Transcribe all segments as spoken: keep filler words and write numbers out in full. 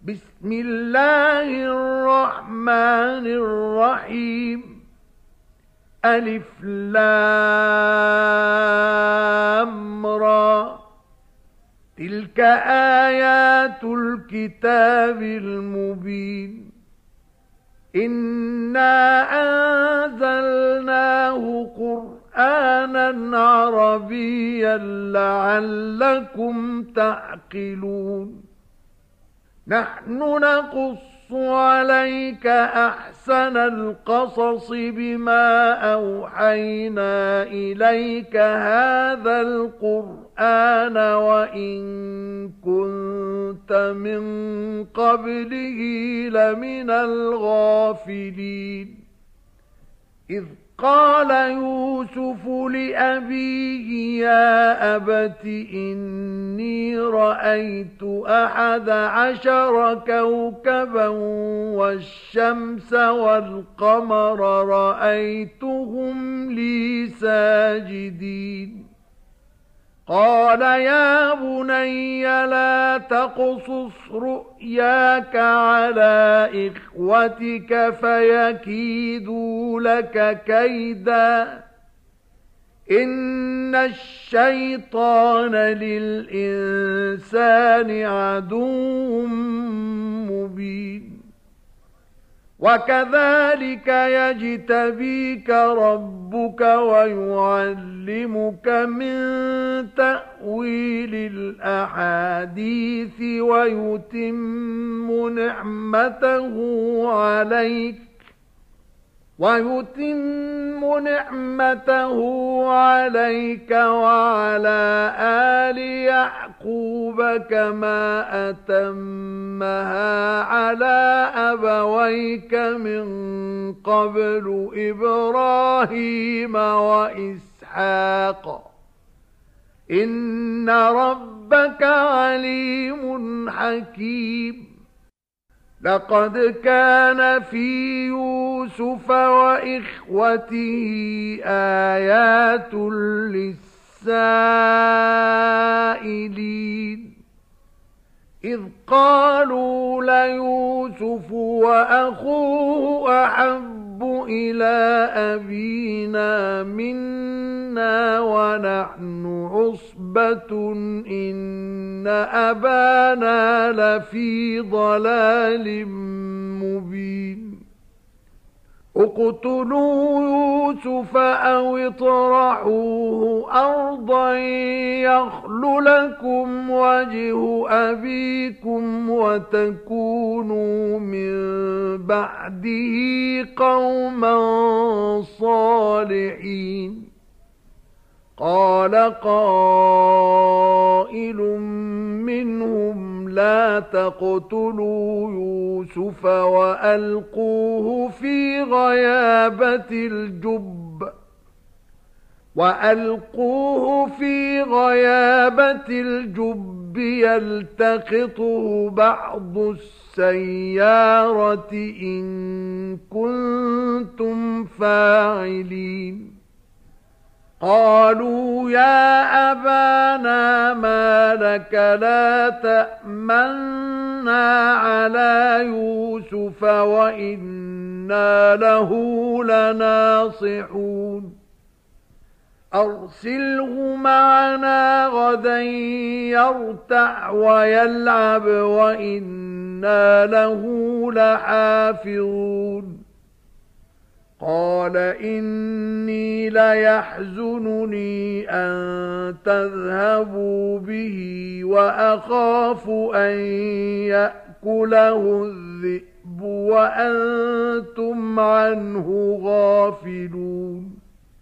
بسم الله الرحمن الرحيم ألف لام را تلك آيات الكتاب المبين إنا أنزلناه قرآنا عربيا لعلكم تعقلون نحن نقص عليك أحسن القصص بما أوحينا إليك هذا القرآن وإن كنت من قبله لمن الغافلين إذ قال يوسف لأبيه يا أبت إني رأيت أحد عشر كوكبا والشمس والقمر رأيتهم لي ساجدين قال يا بني لا تقصص رؤياك على إخوتك فيكيدوا لك كيدا إن الشيطان للإنسان عدو مبين وكذلك يجتبيك ربك ويعلمك من تأويل الأحاديث ويتم نعمته عليك ويتم نعمته عليك وعلى آل يعقوب كما أتمها على أبويك من قبل إبراهيم وإسحاق إن ربك عليم حكيم لقد كان في يوسف وإخوته آيات للسائلين إذ قالوا ليوسف وأخوه أحب إلى أبينا منا ونحن عصبة إن أبانا لفي ضلال مبين اقتلوا يوسف أو اطرحوه أرضا يخل لكم وجه أبيكم وتكونوا من بعده قوما صالحين قال قائل منهم لا تقتلوا يوسف وألقوه في غيابة الجب وألقوه في غيابة الجب يلتقطه بعض السيارة إن كنتم فاعلين قالوا يا أبانا ما لك لا تأمنا على يوسف وإنا له لناصحون أرسله معنا غدا يرتع ويلعب وإنا له لحافظون قال إني ليحزنني أن تذهبوا به وأخاف أن يأكله الذئب وأنتم عنه غافلون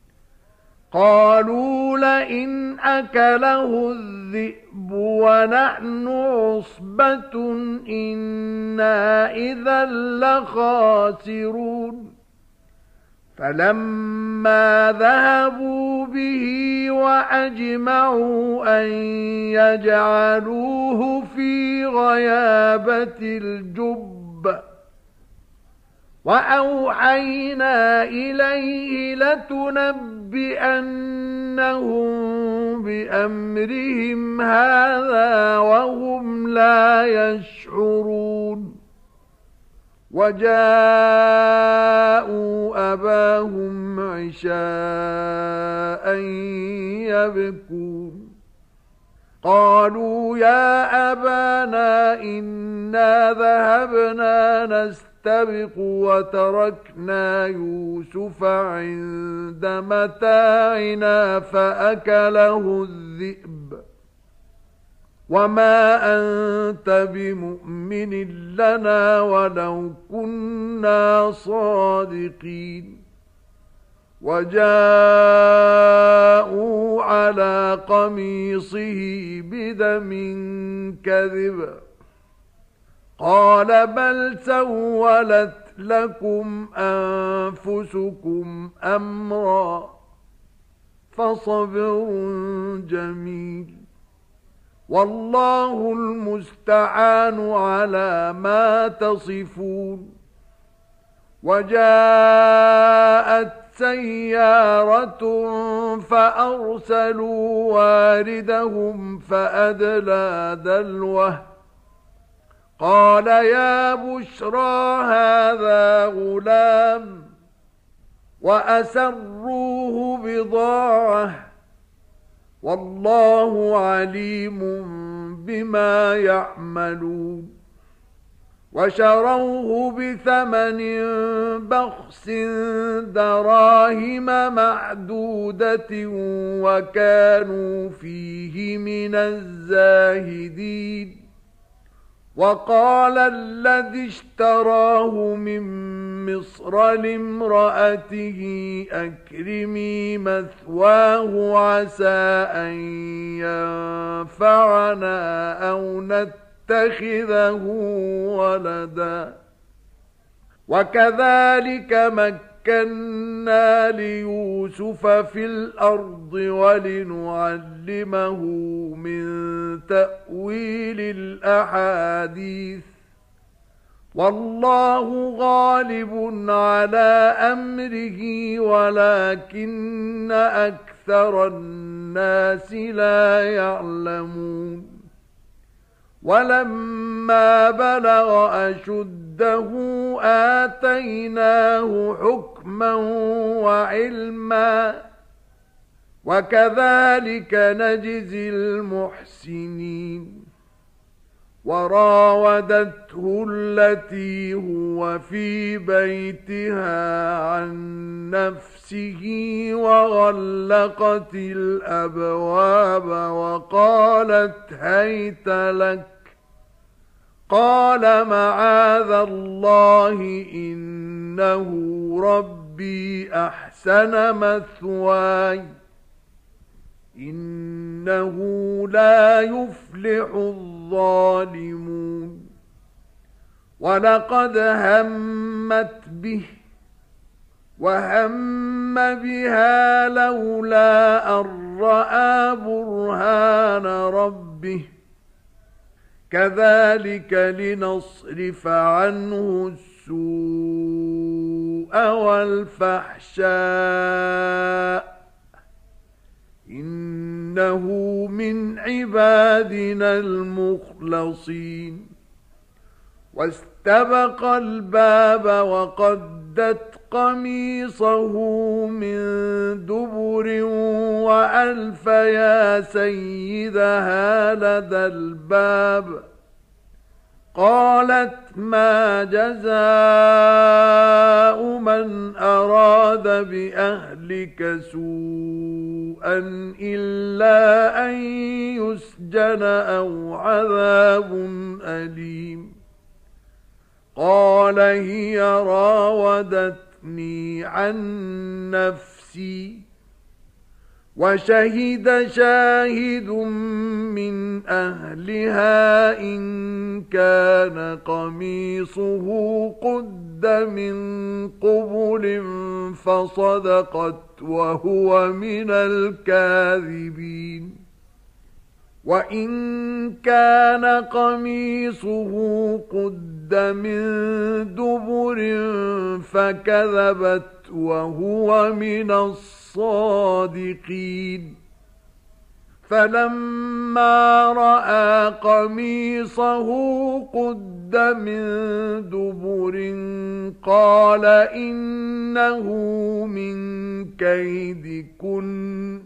قالوا لئن أكله الذئب ونحن عصبة إنا إذا لخاسرون فلما ذهبوا به وأجمعوا أن يجعلوه في غيابة الجب وأوحينا إليه لتنبئنهم بأمرهم هذا وهم لا يشعرون وجاءوا أباهم عشاء يبكون قالوا يا أبانا إنا ذهبنا نستبق وتركنا يوسف عند متاعنا فأكله الذئب وما أنت بمؤمن لنا ولو كنا صادقين وجاءوا على قميصه بدم كذب قال بل سولت لكم أنفسكم أمرا فصبر جميل والله المستعان على ما تصفون وجاءت سيارة فأرسلوا واردهم فأدلى دلوه قال يا بشرى هذا غلام وأسروه بضاعة والله عليم بما يعملون وشروه بثمن بخس دراهم معدودة وكانوا فيه من الزاهدين وقال الذي اشتراه من مصر لامرأته أكرمي مثواه عسى أن ينفعنا أو نتخذه ولدا وكذلك مكنا ليوسف في الأرض ولنعلمه من تأويل الأحاديث والله غالب على أمره ولكن أكثر الناس لا يعلمون ولما بلغ أشده آتيناه حكما وعلما وكذلك نجزي المحسنين وراودته التي هو في بيتها عن نفسه وغلقت الأبواب وقالت هيت لك قال معاذ الله إنه ربي أحسن مثواي إنه لا يفلح الظالمون ولقد همت به وهم بها لولا أن رأى برهان ربه كذلك لنصرف عنه السوء والفحشاء إنه من عبادنا المخلصين واستبق الباب وقدت قميصه من دبر وألف يا سيدها لدى الباب قالت ما جزاء من أراد بأهلك سوءا إلا أن يسجن أو عذاب أليم قال هي راودتني عن نفسي وشهد شاهد من أهلها إن كان قميصه قد من قبل فصدقت وهو من الكاذبين وإن كان قميصه قد من دبر فكذبت وهو من الصادقين فلما رأى قميصه قد من دبر قال إنه من كيدكن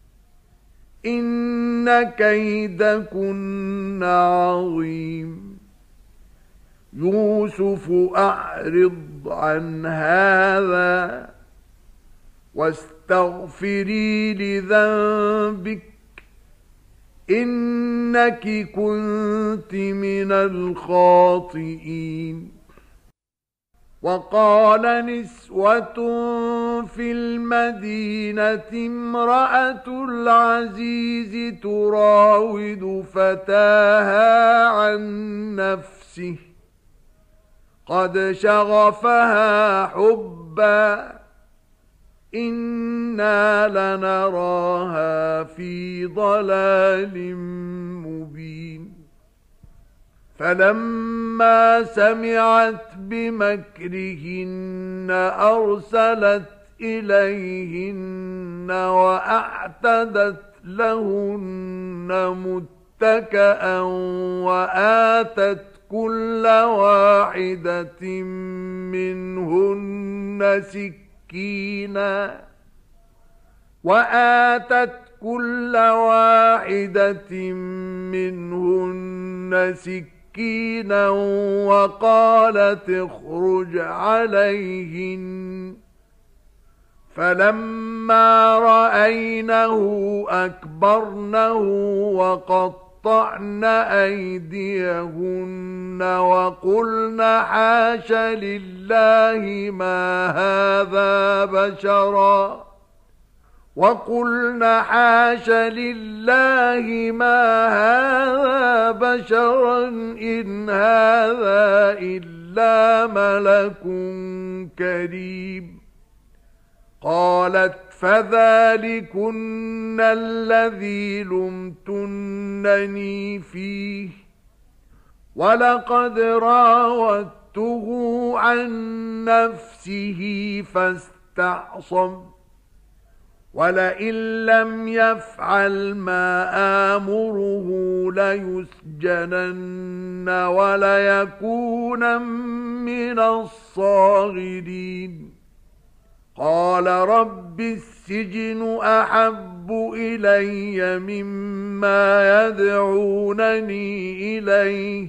إن كيدكن عظيم يوسف أعرض عن هذا واستغفري لذنبك إنك كنت من الخاطئين. وقال نسوة في المدينة امرأة العزيز تراود فتاها عن نفسه قد شغفها حبا إنا لنراها في ضلال مبين. فلما سمعت بمكرهن أرسلت إليهن وأعتدت لهن متكئا وآتت كل واحدة منهن سكينا وآتت كل واحدة منهن سكينا وقالت اخرج عليهن. فلما رأينه أكبرنه وقطعن أيديهن وقلن حاش لله ما هذا بشرا وقلن حاش لله ما هذا بشرا إن هذا إلا ملك كريم. قالت فذلكن الذي لمتنني فيه ولقد راودته عن نفسه فاستعصم ولئن لم يفعل ما آمره ليسجنن وليكون من الصاغرين. قال رب السجن أحب إلي مما يدعونني إليه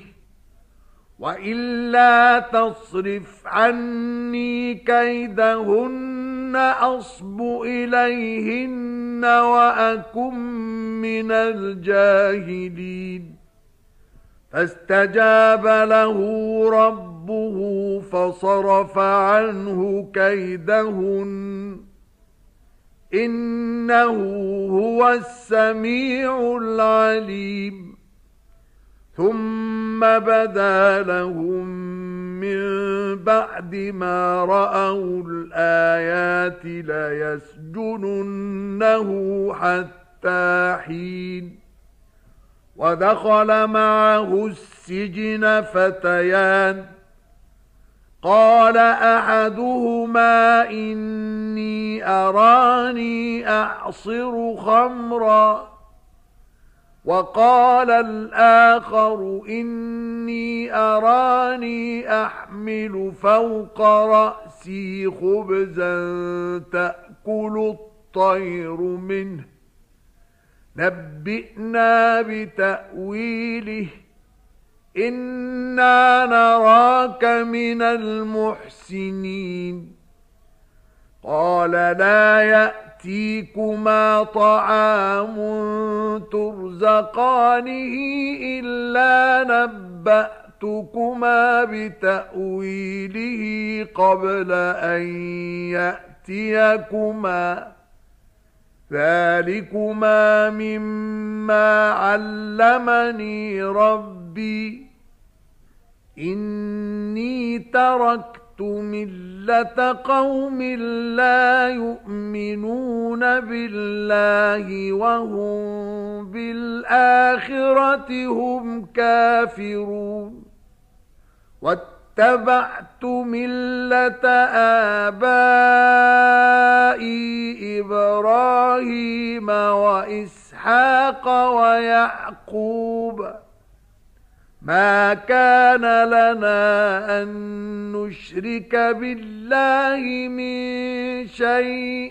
وإلا تصرف عني كيدهن أصب إليهن وأكن من الجاهلين. فاستجاب له ربه فصرف عنه كيدهن إنه هو السميع العليم. ثم بدا لهم من بعد ما رأوا الآيات ليسجننه حتى حين. ودخل معه السجن فتيان قال أحدهما إني أراني أعصر خمرا وقال الآخر إني أراني أحمل فوق رأسي خبزا تأكل الطير منه نبئنا بتأويله إنا نراك من المحسنين. قال لا يأتيكما طعام ترزقانه إلا نبأتكما بتأويله قبل أن يأتيكما ذلكما مما علمني ربي إني تركت ملة قوم لا يؤمنون بالله وهم بالآخرة هم كافرون واتبعت ملة آبائي إبراهيم وإسحاق وإسحاق ويعقوب ما كان لنا أن نشرك بالله من شيء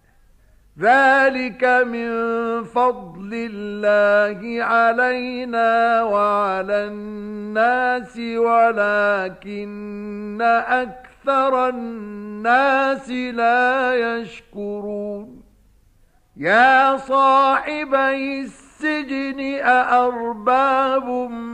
ذلك من فضل الله علينا وعلى الناس ولكن أكثر الناس لا يشكرون يا صاحبي السجن أأرباب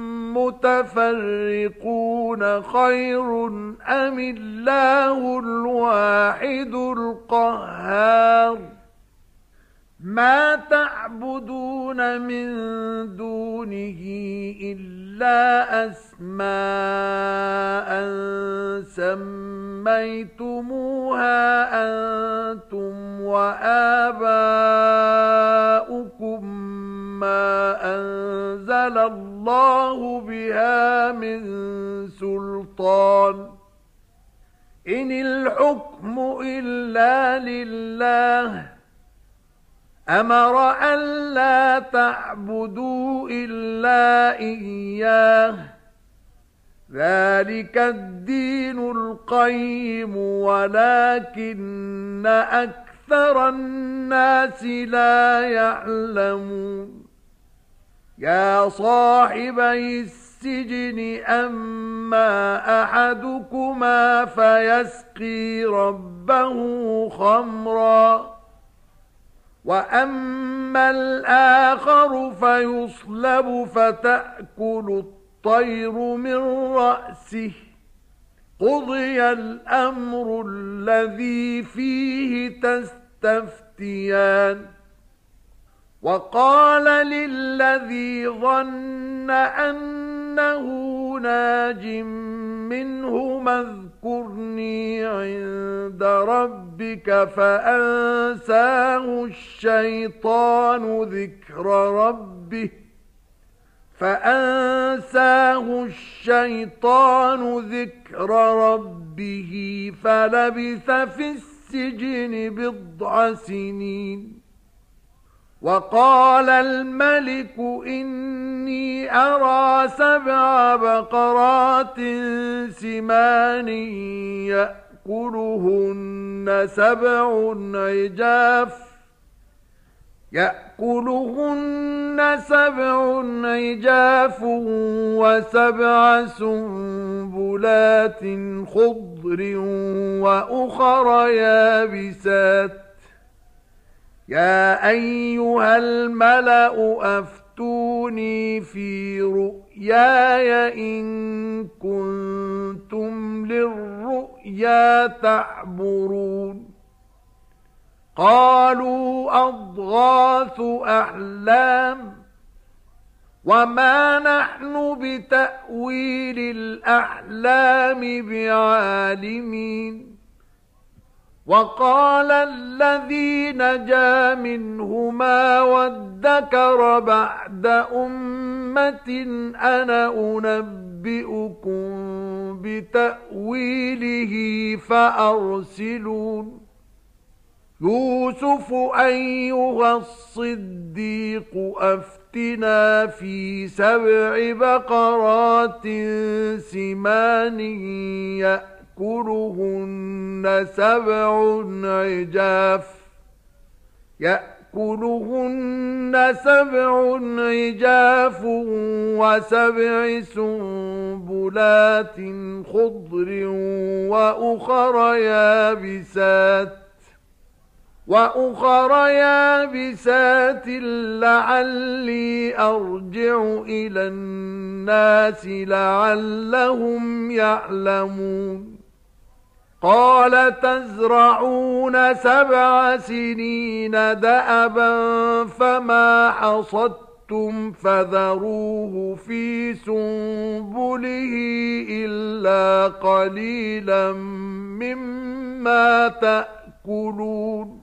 متفرقون خير أم الله الواحد القهار ما تعبدون من دونه إلا أسماء سميتموها أنتم وآباؤكم ما أنزل الله بها من سلطان إن الحكم إلا لله أمر أن لا تعبدوا إلا إياه ذلك الدين القيم ولكن أكثر الناس لا يعلمون يا صاحبي السجن أما أحدكما فيسقي ربه خمرا وأما الآخر فيصلب فتأكل الطير من رأسه قضي الأمر الذي فيه تستفتيان وقال للذي ظن أنه ناج منهما اذكرني عند ربك فأنساه الشيطان ذكر ربه فأنساه الشيطان ذكر ربه فلبث في السجن بضع سنين وقال الملك إني أرى سبع بقرات سمان يأكلهن سبع عجاف يأكلهن سبع عجاف وسبع سنبلات خضر وأخر يابسات يا أيها الملأ أفتوني في رؤياي إن كنتم للرؤيا تعبرون قالوا أضغاث أحلام وما نحن بتأويل الأحلام بعالمين وقال الذي نجا منهما وادكر بعد أمة أنا أنبئكم بتأويله فأرسلون يوسف أيها الصديق أفتنا في سبع بقرات سمان يأكلهن سبع عجاف يأكلهن سبع عجاف وسبع سنبلات خضر وأخر يابسات وأخر يابسات لعلي أرجع إلى الناس لعلهم يعلمون قال تزرعون سبع سنين دأبا فما حصدتم فذروه في سنبله إلا قليلا مما تأكلون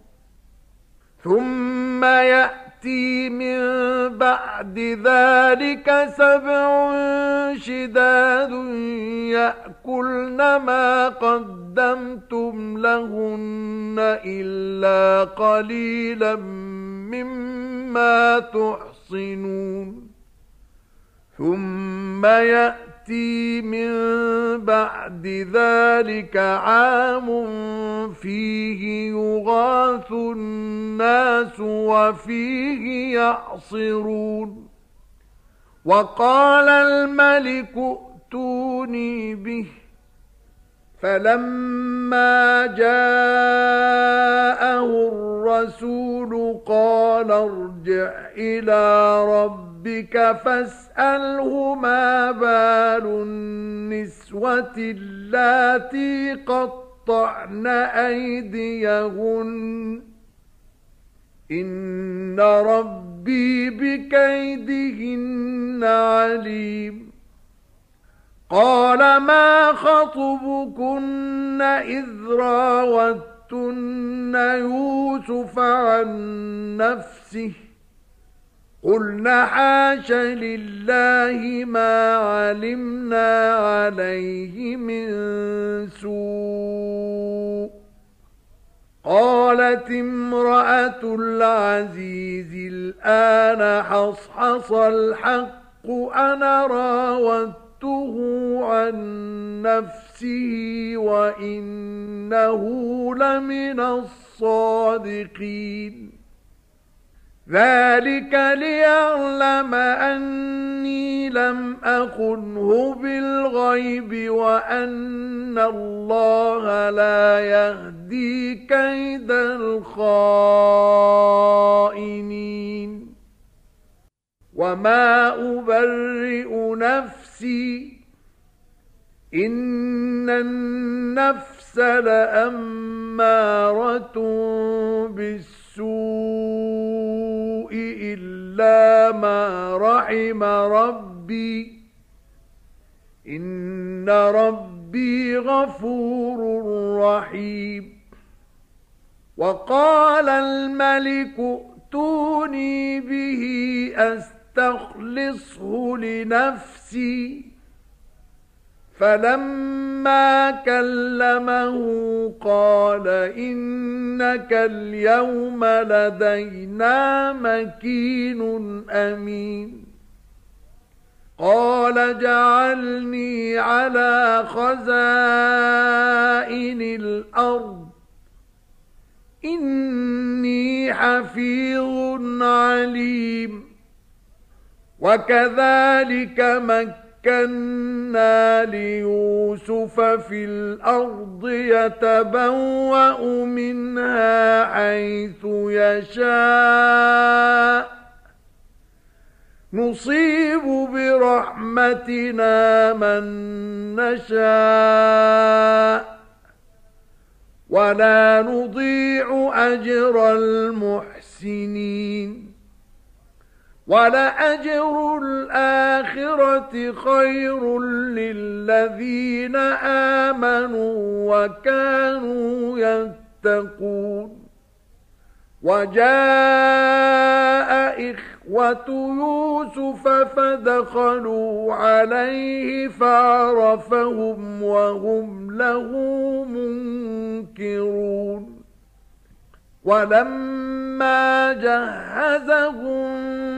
ثم يأتي من بعد ذلك سبع شداد يأكلن ما قدمتم لهن إلا قليلا مما تحصنون ثم يأتي من بعد ذلك عام فيه يغاث الناس وفيه يعصرون وقال الملك ائتوني به فلما جاءه الرسول قال ارجع إلى ربك فاسأله ما بال النسوة اللاتي قطعن أيديهن إن ربي بكيدهن عليم قال ما خطبكن إذ راوتن يوسف عن نفسه قلنا حاش لله ما علمنا عليه من سوء قالت امرأة العزيز الآن حصحص الحق أنا راودته عن نفسه وإنه لمن الصادقين ذلك ليعلم أني لم أخنه بالغيب وأن الله لا يهدي كيد الخائنين وما أبرئ نفسي إن النفس لأمارة بالسوء إلا ما رحم ربي إن ربي غفور رحيم وقال الملك ائتوني به أستخلصه لنفسي فلما كلمه قال إنك اليوم لدينا مكين أمين قال جعلني على خزائن الأرض إني حفيظ عليم وكذلك مكين مكنا ليوسف في الأرض يتبوأ منها حيث يشاء نصيب برحمتنا من نشاء ولا نضيع أجر المحسنين ولأجر الآخرة خير للذين آمنوا وكانوا يتقون وجاء إخوة يوسف فدخلوا عليه فعرفهم وهم له منكرون ولما جهزهم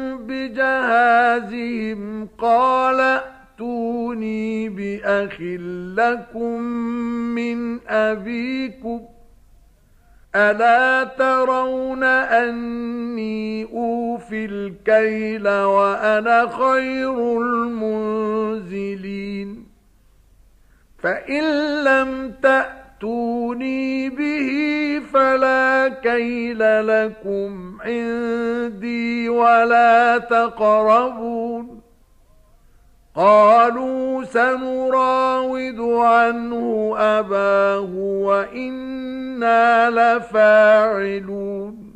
بجهازهم قال ائتوني بأخ لكم من أبيكم ألا ترون أني أوفي الكيل وأنا خير المنزلين فإن لم تأتوني به فلا كيل لكم عندي ولا تقربون قالوا سنراود عنه أباه وإنا لفاعلون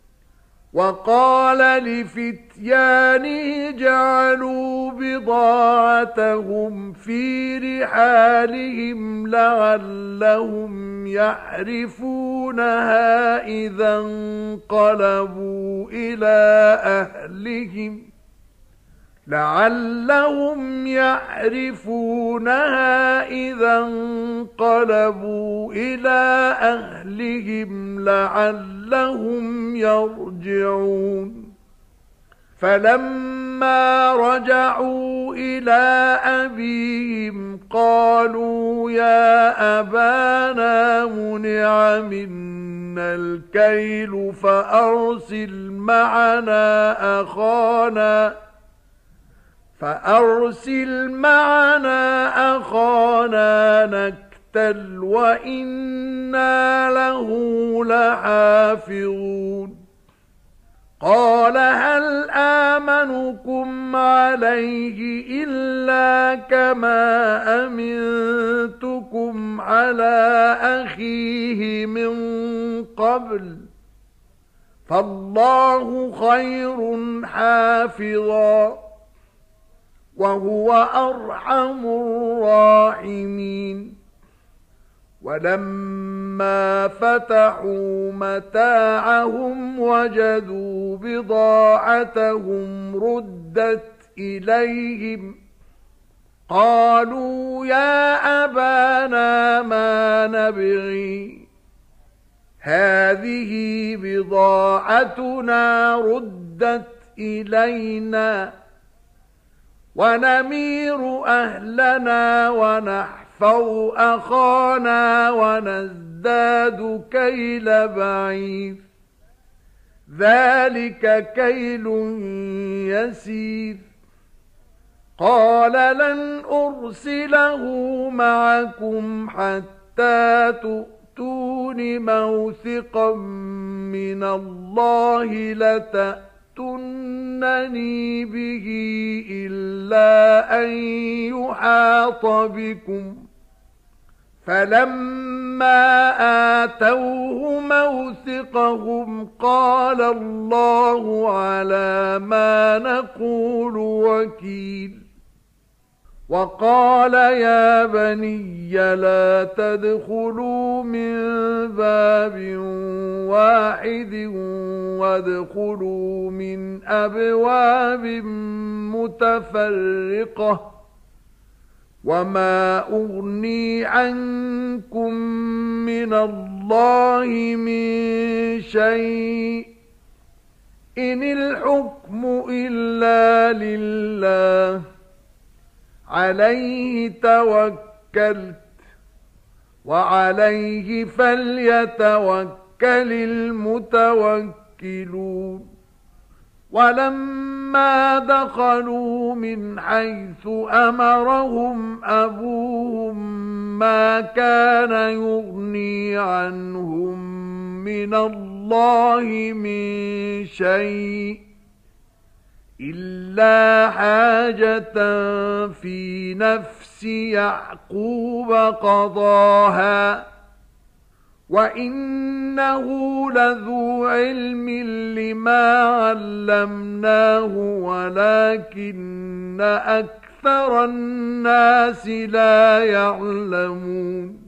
وقال لفتيانه جعلوا بضاعتهم في رحالهم لعلهم يعرفونها إذا انقلبوا إلى أهلهم لعلهم يعرفونها إذا انقلبوا إلى أهلهم لعلهم يرجعون فلما رجعوا إلى أبيهم قالوا يا أبانا منع منا الكيل فأرسل معنا أخانا فأرسل معنا أخانا نكتل وإنا له لحافظون قال هل آمنكم عليه إلا كما أمنتكم على أخيه من قبل فالله خير حافظا وهو أرحم الراحمين ولما فتحوا متاعهم وجدوا بضاعتهم ردت إليهم قالوا يا أبانا ما نبغي هذه بضاعتنا ردت إلينا ونمير أهلنا ونحفظ أخانا ونزداد كيل بعير ذلك كيل يسير قال لن أرسله معكم حتى تؤتون موثقا من الله لتأتون تُنَّنِي بِهِ إِلَّا أَن يُحَاطَ بِكُمْ فَلَمَّا آتَوْهُ مَوْثِقَهُمْ قَالَ اللَّهُ عَلَى مَا نَقُولُ وَكِيلٌ وَقَالَ يَا بَنِيَّ لَا تَدْخُلُوا مِنْ بَابٍ وَاحِدٍ وَادْخُلُوا مِنْ أَبْوَابٍ مُتَفَرِّقَةٍ وَمَا أُغْنِي عَنْكُمْ مِنَ اللَّهِ مِنْ شَيْءٍ إِنِ الْحُكْمُ إِلَّا لِلَّهِ عليه توكلت وعليه فليتوكل المتوكلون ولما دخلوا من حيث أمرهم أبوهم ما كان يغني عنهم من الله من شيء إلا حاجة في نفس يعقوب قضاها وإنه لذو علم لما علمناه ولكن أكثر الناس لا يعلمون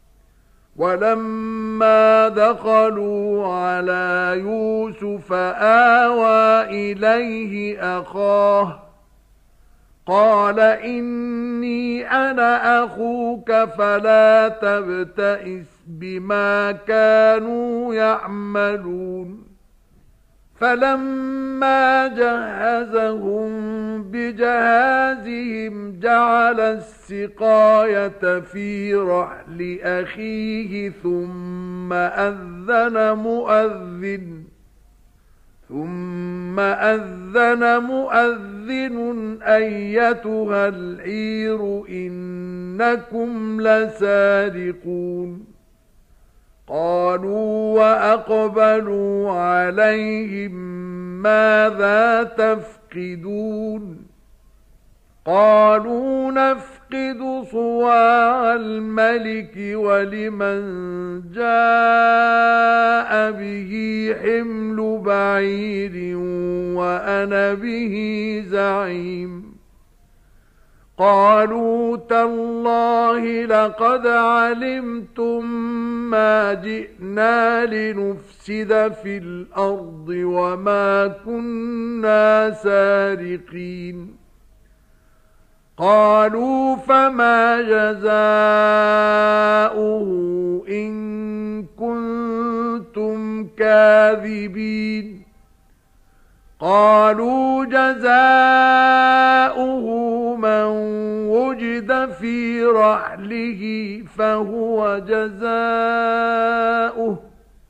ولما دخلوا على يوسف آوى إليه أخاه قال إني أنا أخوك فلا تبتئس بما كانوا يعملون فلما جهزهم بجهازهم جعل السقاية في رحل أخيه ثم أذن مؤذن ثم أذن مؤذن أيتها العير إنكم لسارقون قالوا وأقبلوا عليهم ماذا تفقدون قالوا نفقد صواع الملك ولمن جاء به حمل بعير وأنا به زعيم قالوا تالله لقد علمتم ما جئنا لنفسد في الأرض وما كنا سارقين قالوا فما جزاؤه إن كنتم كاذبين قالوا جزاؤه من وجد في رحله فهو جزاؤه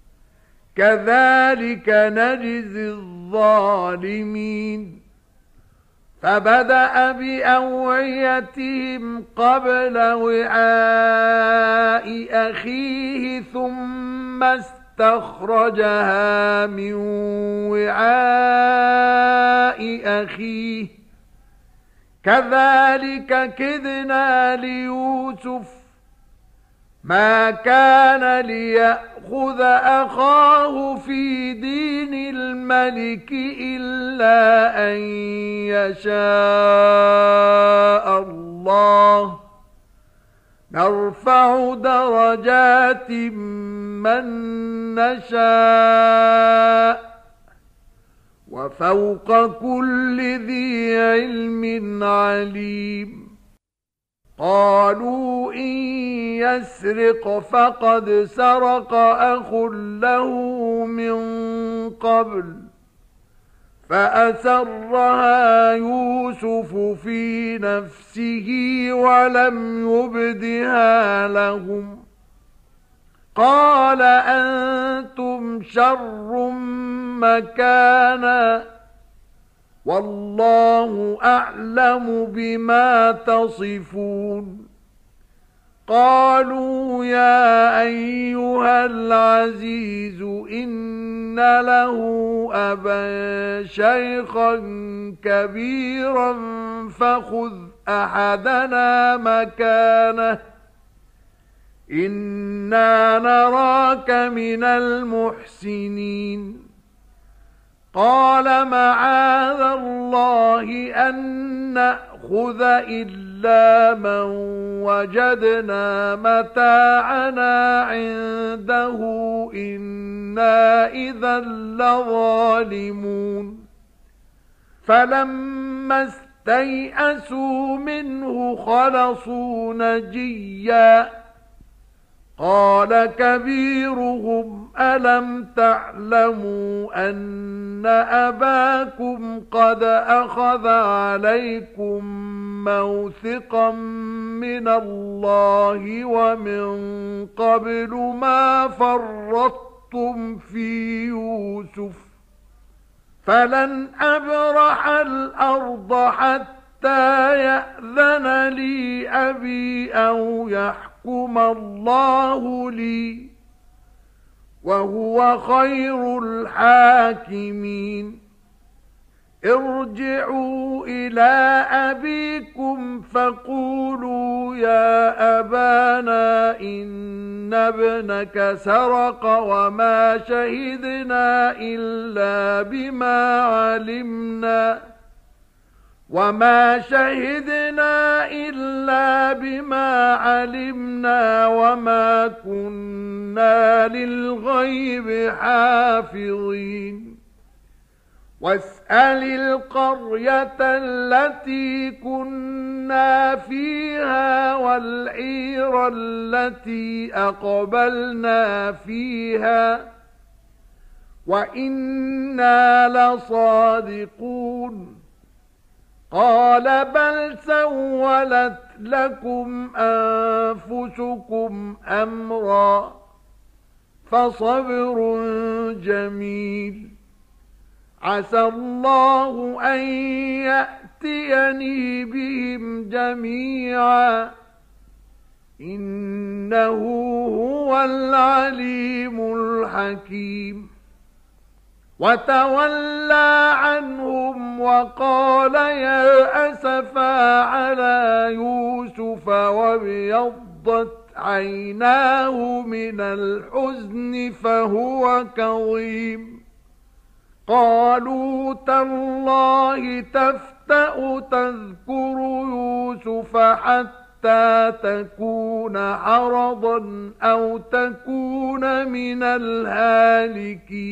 كذلك نجزي الظالمين فبدأ بأوعيتهم قبل وعاء أخيه ثم استخرجها من وعاء أخيه كذلك كدنا ليوسف ما كان ليأخذ أخاه في دين الملك إلا أن يشاء الله نرفع درجات من نشاء وفوق كل ذي علم عليم قالوا إن يسرق فقد سرق أخ له من قبل فأسرها يوسف في نفسه ولم يبدها لهم قال أنتم شر مكانا والله أعلم بما تصفون قالوا يا أيها العزيز إن له أبا شيخا كبيرا فخذ أحدنا مكانه إنا نراك من المحسنين قال معاذ الله أن نأخذ إلا من وجدنا متاعنا عنده إنا إذا لظالمون فلما استيئسوا منه خلصوا نجيا قال كبيرهم ألم تعلموا أن أباكم قد أخذ عليكم موثقا من الله ومن قبل ما فرطتم في يوسف فلن أبرح الأرض حتى يأذن لي أبي أو يحكم الله لي وهو خير الحاكمين ارجعوا إلى أبيكم فقولوا يا أبانا إن ابنك سرق وما شهدنا إلا بما علمنا وما شهدنا إلا بما علمنا وما كنا للغيب حافظين واسأل القرية التي كنا فيها والعير التي أقبلنا فيها وإنا لصادقون قال بل سولت لكم أنفسكم أمرا فصبر جميل عسى الله أن يأتيني بهم جميعا إنه هو العليم الحكيم وتولى عنهم وقال يا أسفا على يوسف وابيضت عيناه من الحزن فهو كظيم قالوا تالله تفتأ تذكر يوسف حتى تكون حرضا أو تكون من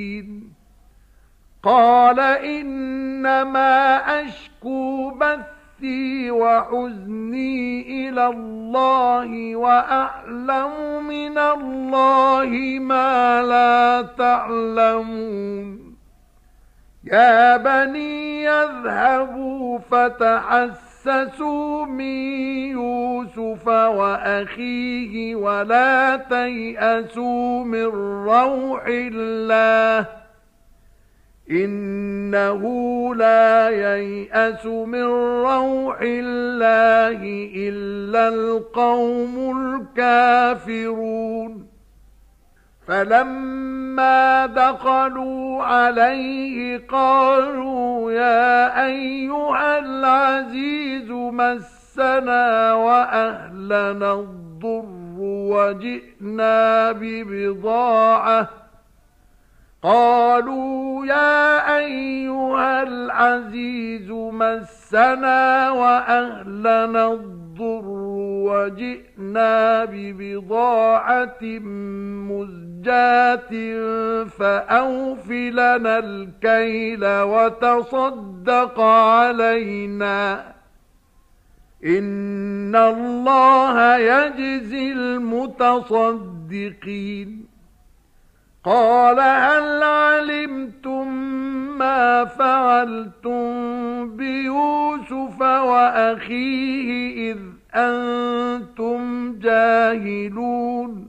الهالكين قال إنما أشكو بثي بأسي وحزني إلى الله وأعلم من الله ما لا تعلمون يا بني يذهبوا فتحسسوا من يوسف وأخيه ولا تيأسوا من روح الله إنه لا ييأس من روح الله إلا القوم الكافرون فلما دخلوا عليه قالوا يا أيها العزيز مسنا وأهلنا الضر وجئنا ببضاعة قالوا يا أيها العزيز مسنا وأهلنا الضر وجئنا ببضاعة مزجاة فأوف لنا الكيل وتصدق علينا إن الله يجزي المتصدقين قال هل علمتم ما فعلتم بيوسف وأخيه إذ أنتم جاهلون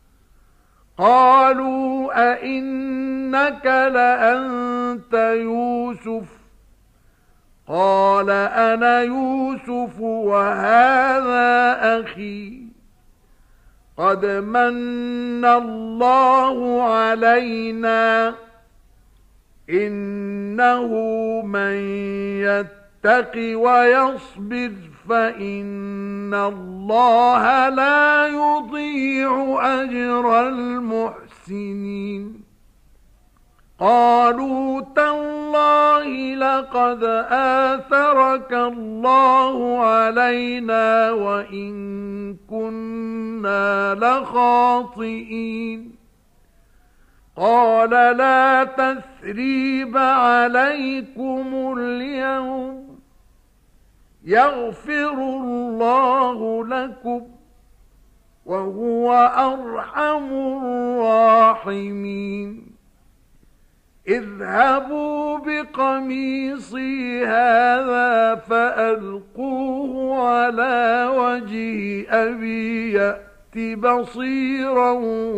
قالوا أئنك لأنت يوسف قال أنا يوسف وهذا أخي قد من الله علينا إنه من يتق ويصبر فإن الله لا يضيع أجر المحسنين قالوا تالله لقد آثرك الله علينا وإن كنا لخاطئين قال لا تثريب عليكم اليوم يغفر الله لكم وهو أرحم الراحمين اذهبوا بقميصي هذا فألقوه على وجه أبي يأت بصيرا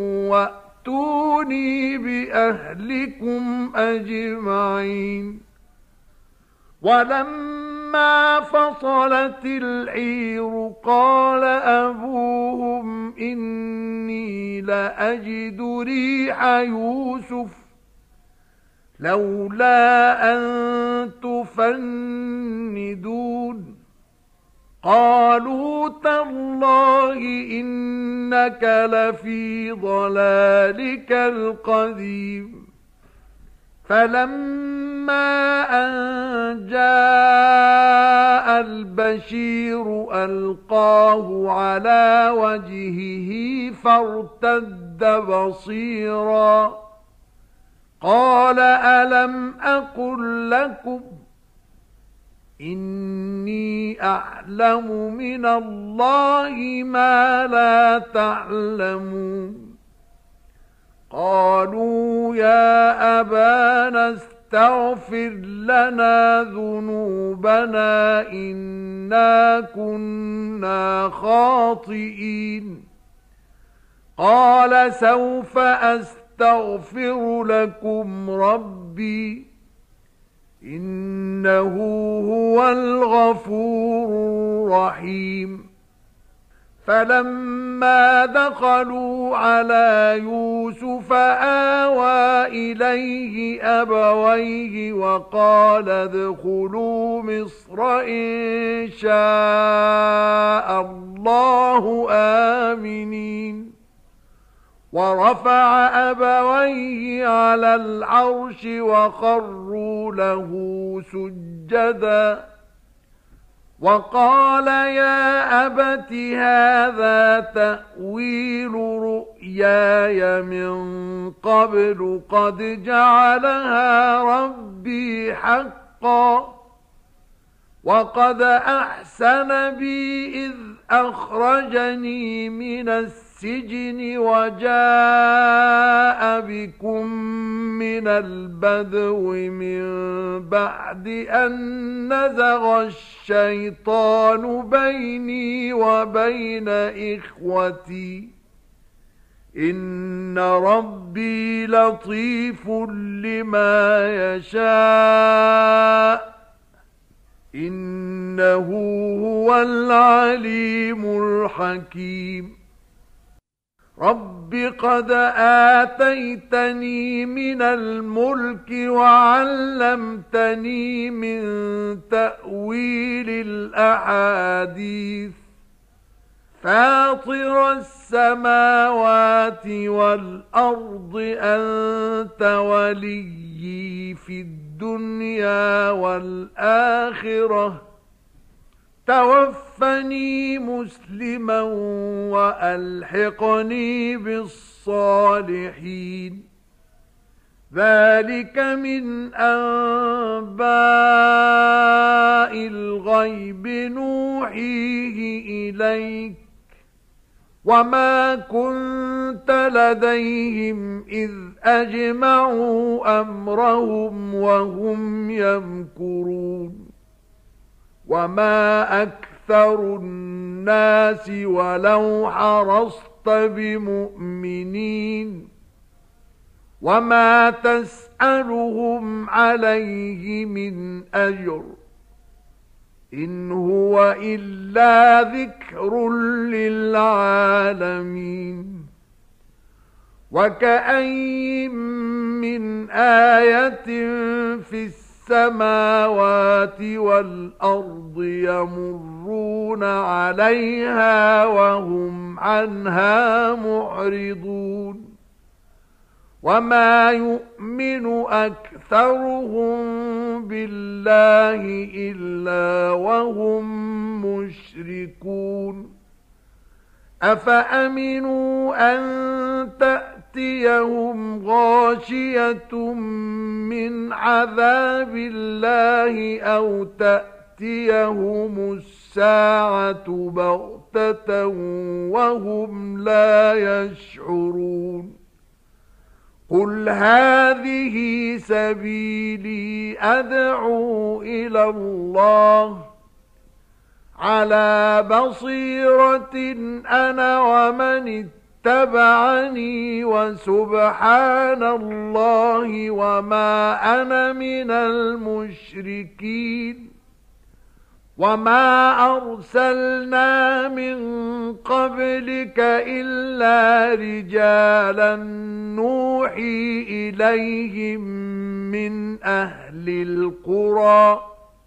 وأتوني بأهلكم أجمعين ولما فصلت العير قال أبوهم إني لأجد ريح يوسف لولا أن تفندون قالوا تالله إنك لفي ضلالك القديم فلما أن جاء البشير ألقاه على وجهه فارتد بصيرا قال ألم أقل لكم إني أعلم من الله ما لا تعلمون قالوا يا أبانا استغفر لنا ذنوبنا إنا كنا خاطئين قال سوف أستغفر لكم ربي إنه هو الغفور الرحيم فلما دخلوا على يوسف آوى إليه أبويه وقال ادخلوا مصر إن شاء الله آمنين ورفع أبويه على العرش وخروا له سجدا وقال يا أبت هذا تأويل رؤياي من قبل قد جعلها ربي حقا وقد أحسن بي إذ أخرجني من السجن وجاء بكم من البدو من بعد أن نزغ الشيطان بيني وبين إخوتي إن ربي لطيف لما يشاء إنه هو العليم الحكيم رب قد آتيتني من الملك وعلمتني من تأويل الأحاديث فاطر السماوات والأرض أنت وليي في الدنيا والآخرة توفني مسلما وألحقني بالصالحين ذلك من أنباء الغيب نوحيه إليك وما كنت لديهم إذ أجمعوا أمرهم وهم يمكرون وما أكثر الناس ولو حرصت بمؤمنين وما تسألهم عليه من أجر إن هو إلا ذكر للعالمين وكأين من آية في السماوات والأرض يمرون عليها وهم عنها معرضون وما يؤمن أكثرهم بالله إلا وهم مشركون أفأمنوا أن تأتيهم غاشية من عذاب الله أو تأتيهم الساعة بغتة وهم لا يشعرون قل هذه سبيلي أدعو إلى الله على بصيرة أنا ومن اتبعني وسبحان الله وما أنا من المشركين وما أرسلنا من قبلك إلا رجالا نوحي إليهم من أهل القرى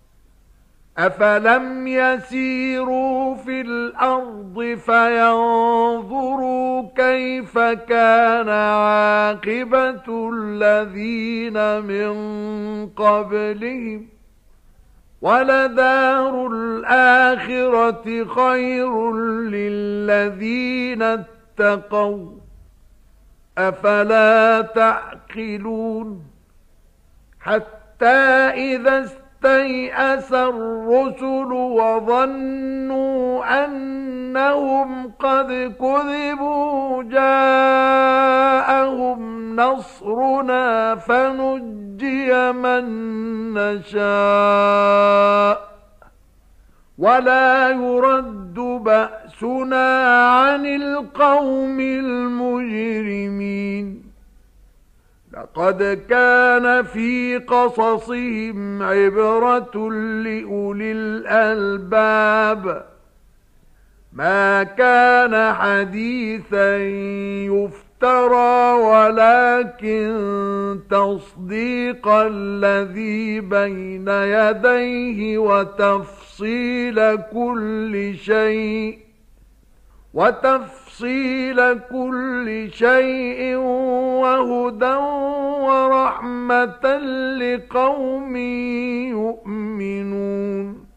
أفلم يسيروا في الأرض فينظروا كيف كان عاقبة الذين من قبلهم ولدار الآخرة خير للذين اتقوا أفلا تعقلون حتى إذا استيأس الرسل وظنوا أنهم قد كذبوا جاءهم نصرنا فنجي من نشاء ولا يرد بأسنا عن القوم المجرمين لقد كان في قصصهم عبرة لأولي الألباب ما كان حديثا يفترى ولكن تصديق الذي بين يديه وتفصيل كل شيء وتفصيل كل شيء وهدى ورحمة لقوم يؤمنون